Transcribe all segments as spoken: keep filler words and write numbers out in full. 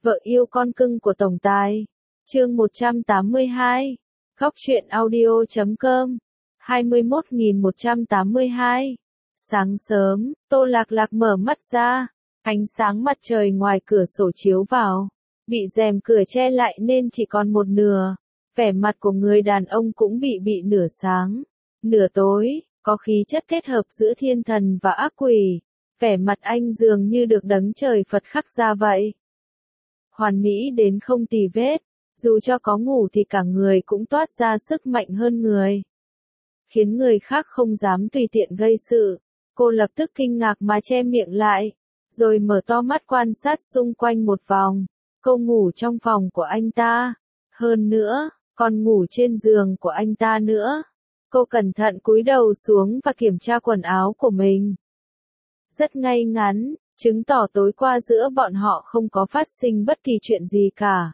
Vợ yêu con cưng của tổng tài. Chương một trăm tám mươi hai. Góc truyện audio chấm com. hai mươi mốt nghìn một trăm tám mươi hai. Sáng sớm, Tô Lạc Lạc mở mắt ra, ánh sáng mặt trời ngoài cửa sổ chiếu vào, bị rèm cửa che lại nên chỉ còn một nửa. Vẻ mặt của người đàn ông cũng bị bị nửa sáng, nửa tối, có khí chất kết hợp giữa thiên thần và ác quỷ. Vẻ mặt anh dường như được đấng trời Phật khắc ra vậy. Hoàn mỹ đến không tì vết, dù cho có ngủ thì cả người cũng toát ra sức mạnh hơn người, khiến người khác không dám tùy tiện gây sự. Cô lập tức kinh ngạc mà che miệng lại, rồi mở to mắt quan sát xung quanh một vòng. Cô ngủ trong phòng của anh ta, hơn nữa, còn ngủ trên giường của anh ta nữa. Cô cẩn thận cúi đầu xuống và kiểm tra quần áo của mình. Rất ngay ngắn, chứng tỏ tối qua giữa bọn họ không có phát sinh bất kỳ chuyện gì cả.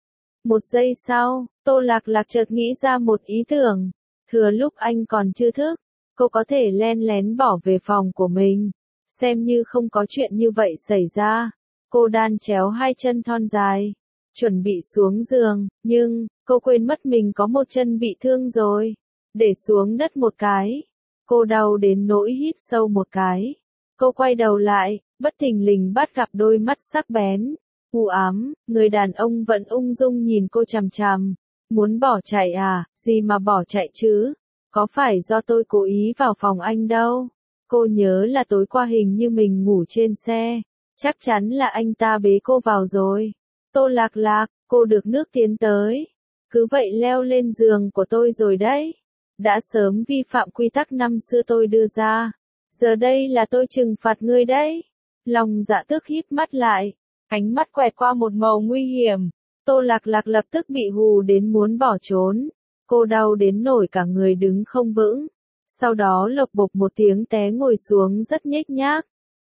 Một giây sau, Tô Lạc Lạc chợt nghĩ ra một ý tưởng. Thừa lúc anh còn chưa thức, cô có thể len lén bỏ về phòng của mình, xem như không có chuyện như vậy xảy ra. Cô đan chéo hai chân thon dài, chuẩn bị xuống giường, nhưng, cô quên mất mình có một chân bị thương rồi. Để xuống đất một cái, cô đau đến nỗi hít sâu một cái. Cô quay đầu lại, bất thình lình bắt gặp đôi mắt sắc bén, u ám, người đàn ông vẫn ung dung nhìn cô chằm chằm. Muốn bỏ chạy à, gì mà bỏ chạy chứ, có phải do tôi cố ý vào phòng anh đâu. Cô nhớ là tối qua hình như mình ngủ trên xe, chắc chắn là anh ta bế cô vào rồi. Tô Lạc Lạc, cô được nước tiến tới, cứ vậy leo lên giường của tôi rồi đấy. Đã sớm vi phạm quy tắc năm xưa tôi đưa ra, giờ đây là tôi trừng phạt ngươi đấy. Lòng Dạ Tước híp mắt lại, ánh mắt quẹt qua một màu nguy hiểm. Tô Lạc Lạc lập tức bị hù đến muốn bỏ trốn. Cô đau đến nổi cả người đứng không vững. Sau đó lộc bộc một tiếng té ngồi xuống rất nhếch nhác.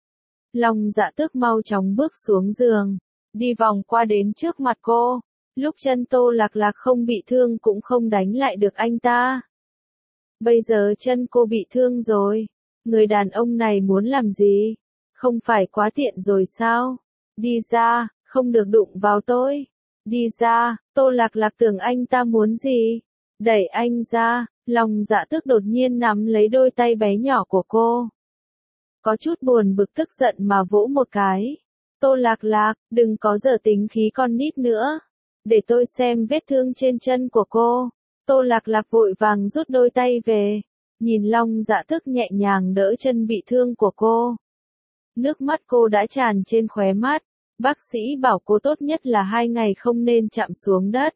Lòng Dạ Tước mau chóng bước xuống giường, đi vòng qua đến trước mặt cô. Lúc chân Tô Lạc Lạc không bị thương cũng không đánh lại được anh ta. Bây giờ chân cô bị thương rồi. Người đàn ông này muốn làm gì? Không phải quá tiện rồi sao? Đi ra, không được đụng vào tôi. Đi ra. Tô Lạc Lạc tưởng anh ta muốn gì? Đẩy anh ra. Lòng Dạ Tước đột nhiên nắm lấy đôi tay bé nhỏ của cô, có chút buồn bực tức giận mà vỗ một cái. Tô Lạc Lạc, đừng có giở tính khí con nít nữa. Để tôi xem vết thương trên chân của cô. Tô Lạc Lạc vội vàng rút đôi tay về, nhìn Long Dạ Tước nhẹ nhàng đỡ chân bị thương của cô. Nước mắt cô đã tràn trên khóe mắt. Bác sĩ bảo cô tốt nhất là hai ngày không nên chạm xuống đất.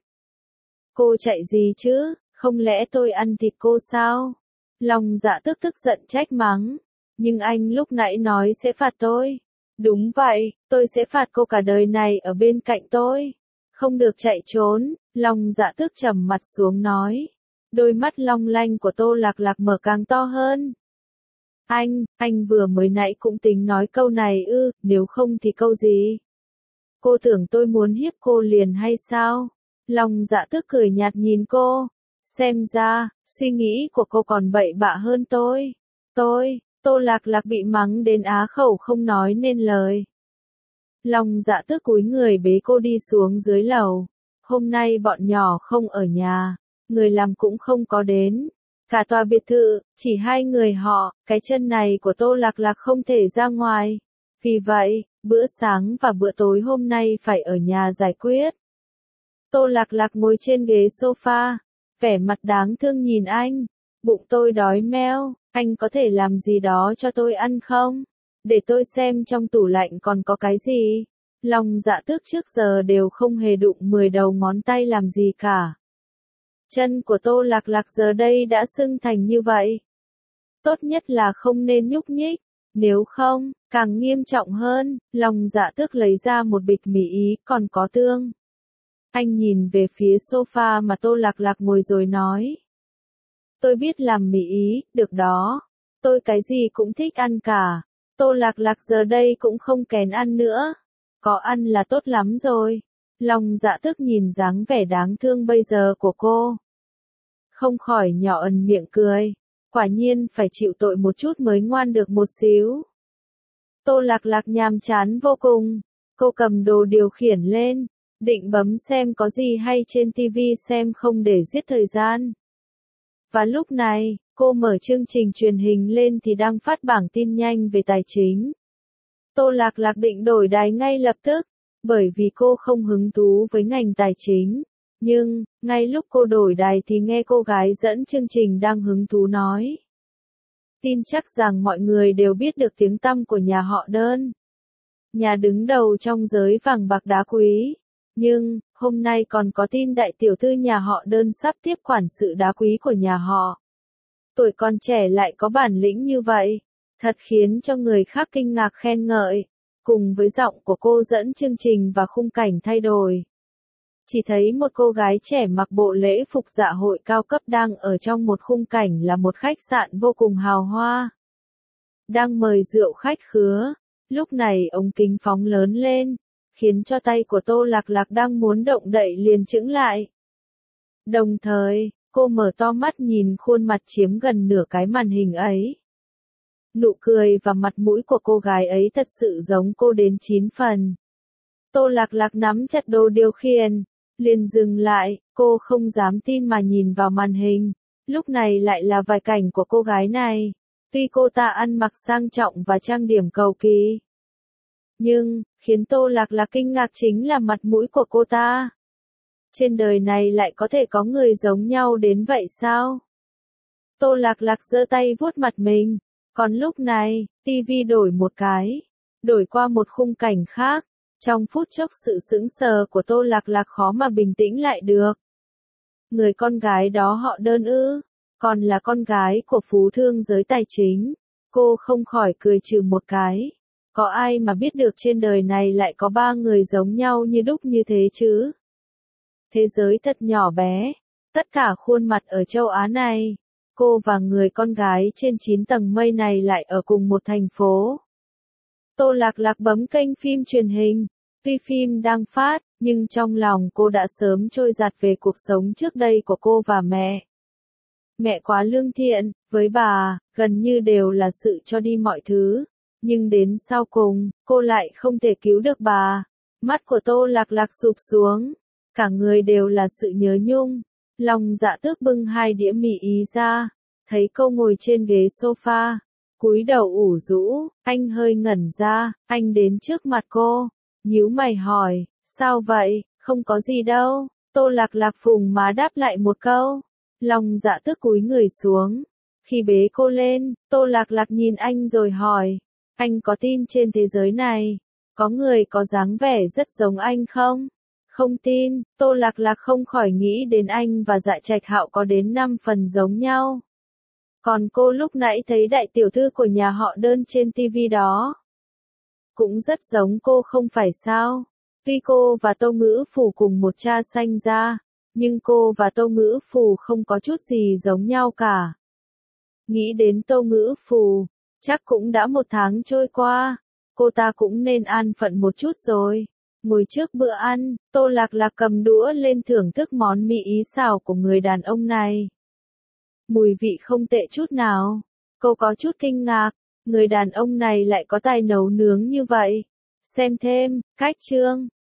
Cô chạy gì chứ, không lẽ tôi ăn thịt cô sao? Long Dạ Tước tức giận trách mắng. Nhưng anh lúc nãy nói sẽ phạt tôi. Đúng vậy, tôi sẽ phạt cô cả đời này ở bên cạnh tôi. Không được chạy trốn. Long Dạ Tước trầm mặt xuống nói. Đôi mắt long lanh của Tô Lạc Lạc mở càng to hơn. Anh, anh vừa mới nãy cũng tính nói câu này ư, nếu không thì câu gì? Cô tưởng tôi muốn hiếp cô liền hay sao? Long Dạ Tước cười nhạt nhìn cô. Xem ra, suy nghĩ của cô còn bậy bạ hơn tôi. Tôi, Tô Lạc Lạc bị mắng đến á khẩu không nói nên lời. Long Dạ Tước cúi người bế cô đi xuống dưới lầu. Hôm nay bọn nhỏ không ở nhà, người làm cũng không có đến. Cả tòa biệt thự, chỉ hai người họ, cái chân này của Tô Lạc Lạc không thể ra ngoài. Vì vậy, bữa sáng và bữa tối hôm nay phải ở nhà giải quyết. Tô Lạc Lạc ngồi trên ghế sofa, vẻ mặt đáng thương nhìn anh. Bụng tôi đói meo, anh có thể làm gì đó cho tôi ăn không? Để tôi xem trong tủ lạnh còn có cái gì. Long Dạ Tước trước giờ đều không hề đụng mười đầu ngón tay làm gì cả. Chân của Tô Lạc Lạc giờ đây đã sưng thành như vậy. Tốt nhất là không nên nhúc nhích, nếu không, càng nghiêm trọng hơn. Long Dạ Tước lấy ra một bịch mì ý còn có tương. Anh nhìn về phía sofa mà Tô Lạc Lạc ngồi rồi nói. Tôi biết làm mì ý, được đó. Tôi cái gì cũng thích ăn cả. Tô Lạc Lạc giờ đây cũng không kén ăn nữa. Có ăn là tốt lắm rồi. Long Dạ Tước nhìn dáng vẻ đáng thương bây giờ của cô, không khỏi nhỏ ẩn miệng cười. Quả nhiên phải chịu tội một chút mới ngoan được một xíu. Tô Lạc Lạc nhàm chán vô cùng. Cô cầm đồ điều khiển lên, định bấm xem có gì hay trên ti vi xem không để giết thời gian. Và lúc này, cô mở chương trình truyền hình lên thì đang phát bảng tin nhanh về tài chính. Tô Lạc Lạc định đổi đài ngay lập tức, bởi vì cô không hứng thú với ngành tài chính. Nhưng, ngay lúc cô đổi đài thì nghe cô gái dẫn chương trình đang hứng thú nói. Tin chắc rằng mọi người đều biết được tiếng tăm của nhà họ Đơn. Nhà đứng đầu trong giới vàng bạc đá quý. Nhưng, hôm nay còn có tin đại tiểu thư nhà họ Đơn sắp tiếp quản sự đá quý của nhà họ. Tuổi còn trẻ lại có bản lĩnh như vậy, thật khiến cho người khác kinh ngạc khen ngợi. Cùng với giọng của cô dẫn chương trình và khung cảnh thay đổi. Chỉ thấy một cô gái trẻ mặc bộ lễ phục dạ hội cao cấp đang ở trong một khung cảnh là một khách sạn vô cùng hào hoa. Đang mời rượu khách khứa, lúc này ống kính phóng lớn lên, khiến cho tay của Tô Lạc Lạc đang muốn động đậy liền chững lại. Đồng thời, cô mở to mắt nhìn khuôn mặt chiếm gần nửa cái màn hình ấy. Nụ cười và mặt mũi của cô gái ấy thật sự giống cô đến chín phần. Tô Lạc Lạc nắm chặt đồ điều khiển, liền dừng lại, cô không dám tin mà nhìn vào màn hình. Lúc này lại là vài cảnh của cô gái này. Tuy cô ta ăn mặc sang trọng và trang điểm cầu kỳ. Nhưng, khiến Tô Lạc Lạc kinh ngạc chính là mặt mũi của cô ta. Trên đời này lại có thể có người giống nhau đến vậy sao? Tô Lạc Lạc giơ tay vuốt mặt mình. Còn lúc này, ti vi đổi một cái, đổi qua một khung cảnh khác. Trong phút chốc sự sững sờ của Tô Lạc Lạc khó mà bình tĩnh lại được. Người con gái đó họ Đơn ư, còn là con gái của phú thương giới tài chính. Cô không khỏi cười trừ một cái. Có ai mà biết được trên đời này lại có ba người giống nhau như đúc như thế chứ? Thế giới thật nhỏ bé, tất cả khuôn mặt ở châu Á này. Cô và người con gái trên chín tầng mây này lại ở cùng một thành phố. Tô Lạc Lạc bấm kênh phim truyền hình. Tuy phim đang phát, nhưng trong lòng cô đã sớm trôi dạt về cuộc sống trước đây của cô và mẹ. Mẹ quá lương thiện, với bà, gần như đều là sự cho đi mọi thứ. Nhưng đến sau cùng, cô lại không thể cứu được bà. Mắt của Tô Lạc Lạc sụp xuống. Cả người đều là sự nhớ nhung. Lòng dạ tước bưng hai đĩa mì ý ra. Thấy cô ngồi trên ghế sofa. Cúi đầu ủ rũ, anh hơi ngẩn ra, anh đến trước mặt cô. Nhíu mày hỏi, sao vậy, không có gì đâu. Tô Lạc Lạc phùng má đáp lại một câu. Lòng dạ tước cúi người xuống. Khi bế cô lên, Tô Lạc Lạc nhìn anh rồi hỏi. Anh có tin trên thế giới này, có người có dáng vẻ rất giống anh không? Không tin, Tô Lạc Lạc không khỏi nghĩ đến anh và Dạ Trạch Hạo có đến năm phần giống nhau. Còn cô lúc nãy thấy đại tiểu thư của nhà họ Đơn trên ti vi đó. Cũng rất giống cô không phải sao? Tuy cô và Tô Ngữ Phủ cùng một cha sanh ra, nhưng cô và Tô Ngữ Phủ không có chút gì giống nhau cả. Nghĩ đến Tô Ngữ Phủ, chắc cũng đã một tháng trôi qua, cô ta cũng nên an phận một chút rồi. Ngồi trước bữa ăn, Tô Lạc Lạc cầm đũa lên thưởng thức món mì ý xào của người đàn ông này. Mùi vị không tệ chút nào. Cô có chút kinh ngạc, người đàn ông này lại có tài nấu nướng như vậy. Xem thêm, cách chương.